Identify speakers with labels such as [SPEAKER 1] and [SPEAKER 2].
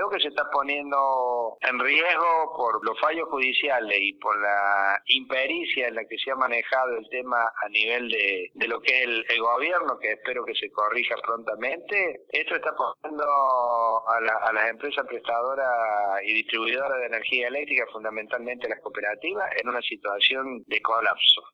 [SPEAKER 1] creo que se está poniendo en riesgo por los fallos judiciales y por la impericia en la que se ha manejado el tema a nivel de lo que es el gobierno, que espero que se corrija prontamente. Esto está poniendo a las empresas prestadoras y distribuidoras de energía eléctrica, fundamentalmente las cooperativas, en una situación de colapso.